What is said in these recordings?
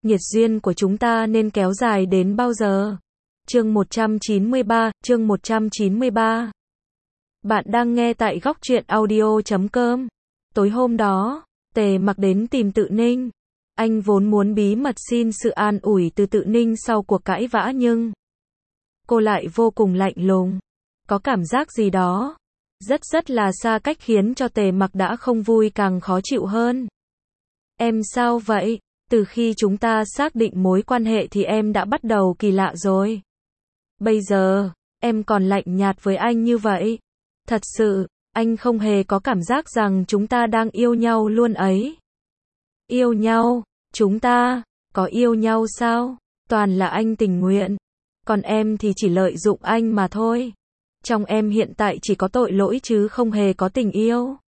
Nhiệt duyên của chúng ta nên kéo dài đến bao giờ? Chương 193. Bạn đang nghe tại góc truyện audio.com. Tối hôm đó, Tề Mặc đến tìm Tự Ninh. Anh vốn muốn bí mật xin sự an ủi từ Tự Ninh sau cuộc cãi vã nhưng cô lại vô cùng lạnh lùng. Có cảm giác gì đó rất là xa cách khiến cho Tề Mặc đã không vui càng khó chịu hơn. Em sao vậy? Từ khi chúng ta xác định mối quan hệ thì em đã bắt đầu kỳ lạ rồi. Bây giờ, em còn lạnh nhạt với anh như vậy. Thật sự, anh không hề có cảm giác rằng chúng ta đang yêu nhau luôn ấy. Yêu nhau? Chúng ta có yêu nhau sao? Toàn là anh tình nguyện. Còn em thì chỉ lợi dụng anh mà thôi. Trong em hiện tại chỉ có tội lỗi chứ không hề có tình yêu.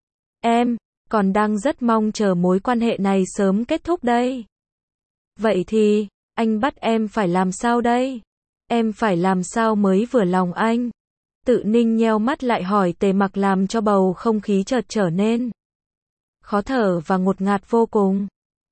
Em còn đang rất mong chờ mối quan hệ này sớm kết thúc đây. Vậy thì, anh bắt em phải làm sao đây? Em phải làm sao mới vừa lòng anh? Tự Ninh nheo mắt lại hỏi Tề Mặc làm cho bầu không khí chợt trở nên khó thở và ngột ngạt vô cùng.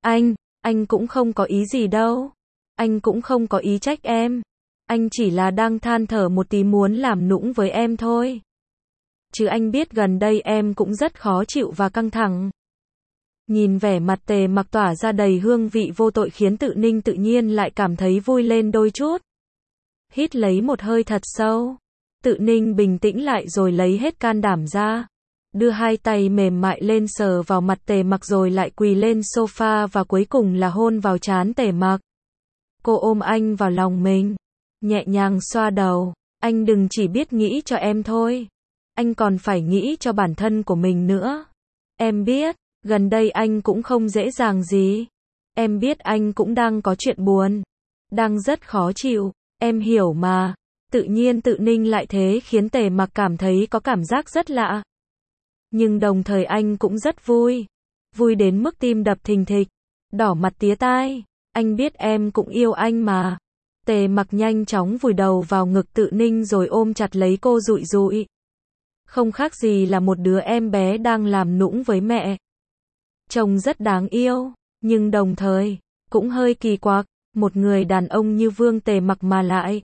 Anh cũng không có ý gì đâu. Anh cũng không có ý trách em. Anh chỉ là đang than thở một tí muốn làm nũng với em thôi. Chứ anh biết gần đây em cũng rất khó chịu và căng thẳng. Nhìn vẻ mặt Tề Mặc tỏa ra đầy hương vị vô tội khiến Tự Ninh tự nhiên lại cảm thấy vui lên đôi chút. Hít lấy một hơi thật sâu. Tự Ninh bình tĩnh lại rồi lấy hết can đảm ra. Đưa hai tay mềm mại lên sờ vào mặt Tề Mặc rồi lại quỳ lên sofa và cuối cùng là hôn vào trán Tề Mặc. Cô ôm anh vào lòng mình. Nhẹ nhàng xoa đầu. Anh đừng chỉ biết nghĩ cho em thôi. Anh còn phải nghĩ cho bản thân của mình nữa. Em biết, gần đây anh cũng không dễ dàng gì. Em biết anh cũng đang có chuyện buồn. Đang rất khó chịu. Em hiểu mà. Tự nhiên Tự Ninh lại thế khiến Tề Mặc cảm thấy có cảm giác rất lạ. Nhưng đồng thời anh cũng rất vui. Vui đến mức tim đập thình thịch. Đỏ mặt tía tai. Anh biết em cũng yêu anh mà. Tề Mặc nhanh chóng vùi đầu vào ngực Tự Ninh rồi ôm chặt lấy cô dụi dụi. Không khác gì là một đứa em bé đang làm nũng với mẹ. Trông rất đáng yêu, nhưng đồng thời cũng hơi kỳ quặc, một người đàn ông như Vương Tề Mặc mà lại.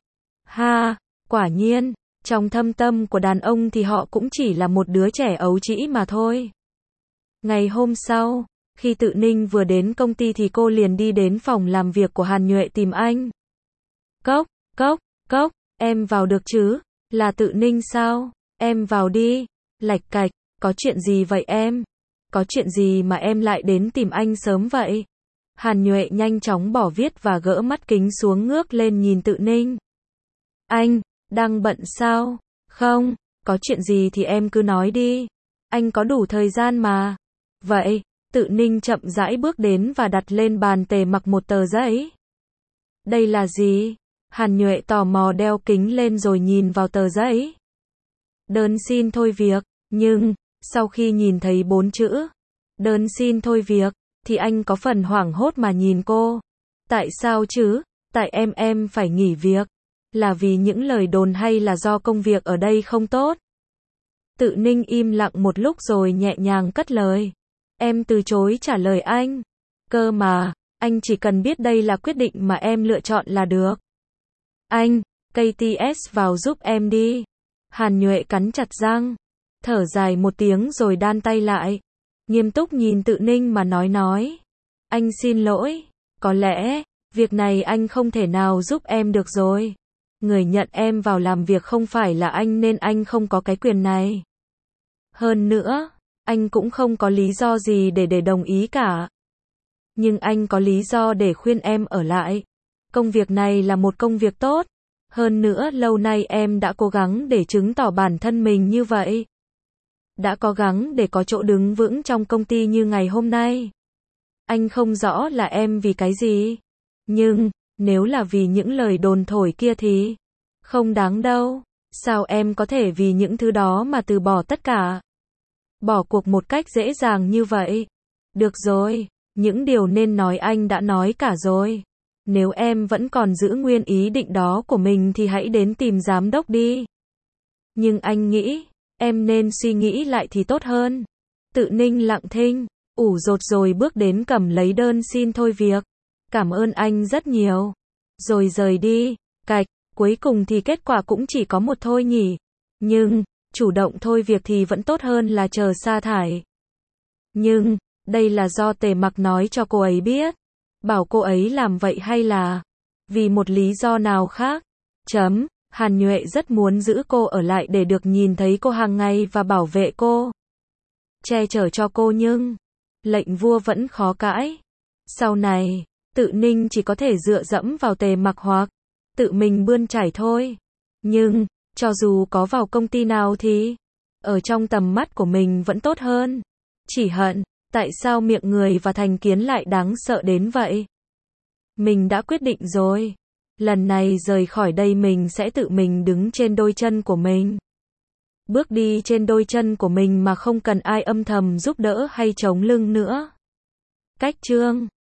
Quả nhiên, trong thâm tâm của đàn ông thì họ cũng chỉ là một đứa trẻ ấu trĩ mà thôi. Ngày hôm sau, khi Tự Ninh vừa đến công ty thì cô liền đi đến phòng làm việc của Hàn Nhuệ tìm anh. Cốc, em vào được chứ? Là Tự Ninh sao? Em vào đi. Lạch cạch, có chuyện gì vậy em? Có chuyện gì mà em lại đến tìm anh sớm vậy? Hàn Nhuệ nhanh chóng bỏ viết và gỡ mắt kính xuống ngước lên nhìn Tự Ninh. Anh đang bận sao? Không, có chuyện gì thì em cứ nói đi. Anh có đủ thời gian mà. Vậy, Tự Ninh chậm rãi bước đến và đặt lên bàn Tề Mặc một tờ giấy. Đây là gì? Hàn Nhuệ tò mò đeo kính lên rồi nhìn vào tờ giấy. Đơn xin thôi việc, nhưng sau khi nhìn thấy 4 chữ đơn xin thôi việc thì anh có phần hoảng hốt mà nhìn cô. Tại sao chứ? Tại em phải nghỉ việc. Là vì những lời đồn hay là do công việc ở đây không tốt? Tự Ninh im lặng một lúc rồi nhẹ nhàng cất lời. Em từ chối trả lời anh. Cơ mà, anh chỉ cần biết đây là quyết định mà em lựa chọn là được. Anh, KTS vào giúp em đi. Hàn Nhuệ cắn chặt răng, thở dài một tiếng rồi đan tay lại. Nghiêm túc nhìn Tự Ninh mà nói. Anh xin lỗi, có lẽ, việc này anh không thể nào giúp em được rồi. Người nhận em vào làm việc không phải là anh nên anh không có cái quyền này. Hơn nữa, anh cũng không có lý do gì để đồng ý cả. Nhưng anh có lý do để khuyên em ở lại. Công việc này là một công việc tốt. Hơn nữa lâu nay em đã cố gắng để chứng tỏ bản thân mình như vậy. Đã cố gắng để có chỗ đứng vững trong công ty như ngày hôm nay. Anh không rõ là em vì cái gì. Nhưng, nếu là vì những lời đồn thổi kia thì không đáng đâu. Sao em có thể vì những thứ đó mà từ bỏ tất cả? Bỏ cuộc một cách dễ dàng như vậy. Được rồi, những điều nên nói anh đã nói cả rồi. Nếu em vẫn còn giữ nguyên ý định đó của mình thì hãy đến tìm giám đốc đi. Nhưng anh nghĩ, em nên suy nghĩ lại thì tốt hơn. Tự Ninh lặng thinh, ủ rột rồi bước đến cầm lấy đơn xin thôi việc. Cảm ơn anh rất nhiều. Rồi rời đi. Cạch, cuối cùng thì kết quả cũng chỉ có một thôi nhỉ. Nhưng, chủ động thôi việc thì vẫn tốt hơn là chờ sa thải. Nhưng, đây là do Tề Mặc nói cho cô ấy biết. Bảo cô ấy làm vậy hay là vì một lý do nào khác? Hàn Nhuệ rất muốn giữ cô ở lại để được nhìn thấy cô hàng ngày và bảo vệ cô, che chở cho cô nhưng lệnh vua vẫn khó cãi. Sau này, Tự Ninh chỉ có thể dựa dẫm vào Tề Mặc hoặc tự mình bươn chải thôi. Nhưng, cho dù có vào công ty nào thì ở trong tầm mắt của mình vẫn tốt hơn. Chỉ hận, tại sao miệng người và thành kiến lại đáng sợ đến vậy? Mình đã quyết định rồi. Lần này rời khỏi đây mình sẽ tự mình đứng trên đôi chân của mình. Bước đi trên đôi chân của mình mà không cần ai âm thầm giúp đỡ hay chống lưng nữa. Cách chương